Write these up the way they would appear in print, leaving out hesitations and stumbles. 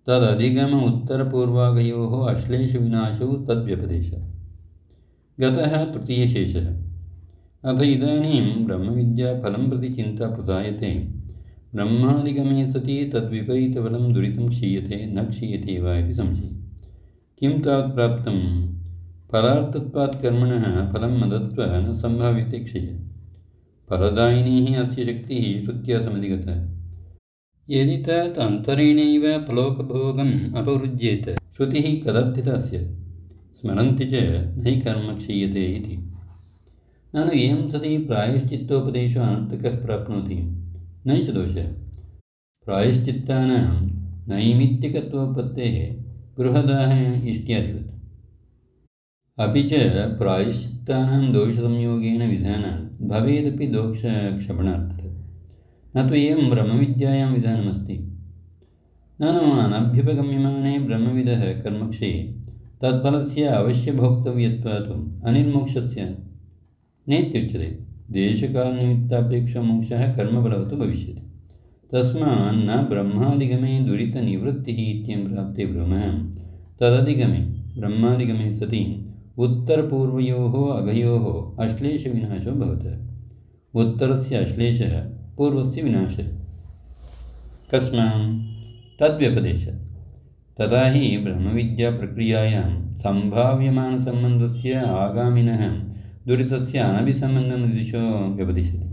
तदधिगम उत्तरपूर्वागयोः अश्लेषविनाशौ तद्व्यपदेशः। गतः तृतीयशेषः। अथ इदानीं ब्रह्मविद्याफलं प्रति चिन्ता प्रजायते। ब्रह्मादिगमे सति तद्विपरीतफलं दुरितं क्षीयते न क्षीयते वा इति संशयः। किं तावत् प्राप्तं? फलार्थत्वात् कर्मणः फलं मदत्वा न सम्भाव्यते क्षयः। फलदायिनी अस्य शक्तिः श्रुत्या समधिगता। यदि तत् अन्तरेणैव फलोपभोगम् अपवृज्येत श्रुतिः कदर्थिता स्यात्। स्मरन्ति च नहि कर्म क्षीयते इति। ननु एवं सति प्रायश्चित्तोपदेशो अनर्थकः प्राप्नोति नहि च दोषः। प्रायश्चित्तानां नैमित्तिकत्वोपत्तेः गृहदाह इष्ट्यादिवत्। अपि च प्रायश्चित्तानां दोषसंयोगेन विधानं भवेदपि दोषक्षपणार्थः। न तु एवं ब्रह्मविद्यायां विधानमस्ति। ननु अनभ्युपगम्यमाने ब्रह्मविदः कर्मक्षये तत्फलस्य अवश्यभोक्तव्यत्वात् अनिर्मोक्षस्य नेत्युच्यते। देशकालनिमित्तापेक्षमोक्षः कर्मफलवत् भविष्यति। तस्मात् न ब्रह्मादिगमे दुरितनिवृत्तिः इत्ययं प्राप्ते ब्रह्मः तदधिगमे ब्रह्मादिगमे सति उत्तरपूर्वयोः अघयोः अश्लेषविनाशो भवतः। उत्तरस्य अश्लेषः पूर्वस्य विनाशः। कस्मात्? तद्व्यपदेशात्। तथा हि ब्रह्मविद्याप्रक्रियायां सम्भाव्यमानसम्बन्धस्य आगामिनः दुरितस्य अनभिसम्बन्धं दिशो व्यपदिशति।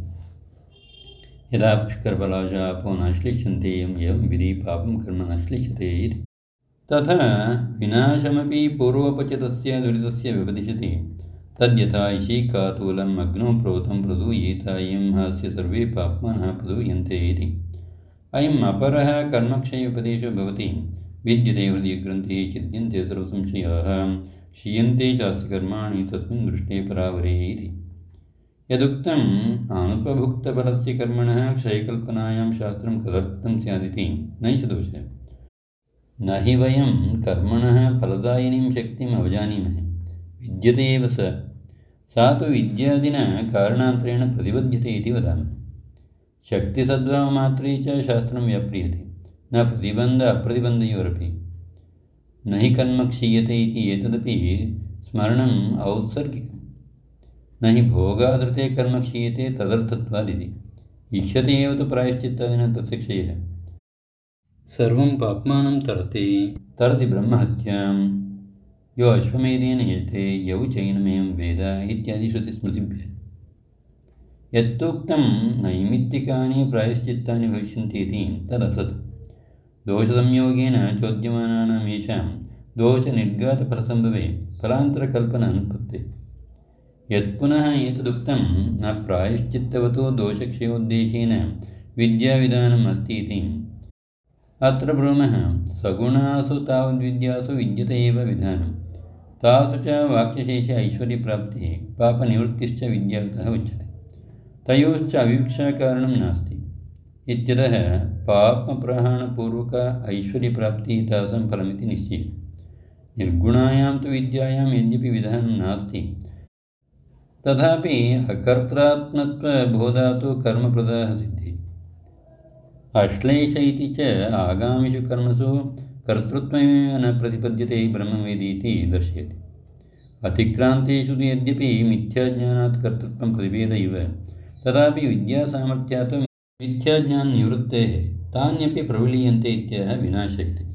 यदा पुष्करफलाशापो नाश्लिष्यन्ते एवं विधि पापं कर्म नाश्लिष्यते इति। तथा विनाशमपि पूर्वोपचितस्य दुरितस्य व्यपदिशति। तद्यथा इषिकातूलम् अग्नौ प्रोतं प्रदूयेत इयं हास्य सर्वे पाप्मानः प्रदूयन्ते इति। अयम् अपरः कर्मक्षयोपदेशो भवति। विद्यते हृदयग्रन्थे चिद्यन्ते सर्वसंशयाः क्षीयन्ते चास्य कर्माणि तस्मिन् दृष्टे परावरे इति। यदुक्तम् अनुपभुक्तफलस्य कर्मणः क्षयकल्पनायां शास्त्रं कदर्थं स्यादिति नहि च दोषः। न हि वयं कर्मणः फलदायिनीं शक्तिम् अवजानीमः। विद्यते एव सा तु विद्यादिना कारणान्तरेण प्रतिबध्यते इति वदामः। शक्तिसद्भावमात्रे च शास्त्रं व्याप्रियते न प्रतिबन्ध अप्रतिबन्धयोरपि। न हि कर्म क्षीयते इति एतदपि स्मरणम् औत्सर्गिकम्। न हि भोगाधृते कर्म क्षीयते तदर्थत्वादिति। इष्यते एव तु प्रायश्चित्तादिना तस्य क्षयः। सर्वं पाप्मानं तरति ब्रह्महत्यां यो अश्वमेधेन यजते यौ चैनमेवं वेद इत्यादि श्रुतिस्मृतिभ्यः। यत्तुक्तं नैमित्तिकानि प्रायश्चित्तानि भविष्यन्ति इति तदसत्। दोषसंयोगेन चोद्यमानानां येषां दोषनिर्घातफलसम्भवे फलान्तरकल्पना अनुपत्ते। यत्पुनः एतदुक्तं न प्रायश्चित्तवतो दोषक्षयोद्देशेन विद्याविधानम् अस्ति इति। अत्र ब्रूमः सगुणासु तावद्विद्यासु विद्यते एव विधानं। तासु च वाक्यशेष ऐश्वर्यप्राप्तिः पापनिवृत्तिश्च विद्यावितः उच्यते। तयोश्च अविवक्षाकारणं नास्ति इत्यतः पापप्रहाणपूर्वक ऐश्वर्यप्राप्तिः तासां फलमिति निश्चयः। निर्गुणायां तु विद्यायां यद्यपि विधानं नास्ति तथापि अकर्त्रात्मत्वबोधात् कर्मप्रदाः सिद्धिः। अश्लेष इति च आगामिषु कर्मसु कर्तृत्वमेव न प्रतिपद्यते ब्रह्मवेदी इति दर्शयति। अतिक्रान्तेषु यद्यपि मिथ्याज्ञानात् कर्तृत्वं प्रतिपेद इव तथापि विद्यासामर्थ्यात् मिथ्याज्ञाननिवृत्तेः तान्यपि प्रविलीयन्ते इत्यः विनाश इति।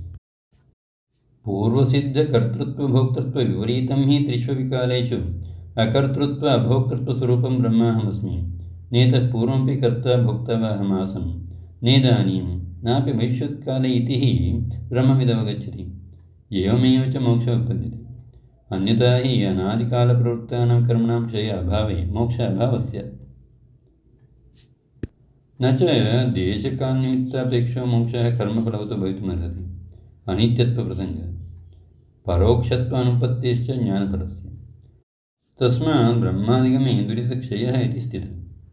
पूर्वसिद्धकर्तृत्वभोक्तृत्वविपरीतं हि त्रिष्वपि कालेषु अकर्तृत्व अभोक्तृत्वस्वरूपं ब्रह्माहमस्मि। नेतः पूर्वमपि कर्ता भोक्ता वा अहमासम् नेदानीं नापि भविष्यत्काले इति हि ब्रह्मविदवगच्छति। एवमेव च मोक्षः उत्पद्यते। अन्यथा हि अनादिकालप्रवृत्तानां कर्मणां क्षय अभावे मोक्ष अभावस्य न च देशकालनिमित्तापेक्षो मोक्षः कर्मफलवतो भवितुमर्हति। अनित्यत्वप्रसङ्गः परोक्षत्वानुपत्तेश्च ज्ञानफलस्य। तस्मात् ब्रह्मादिगमे दुरितक्षयः इति स्थितः।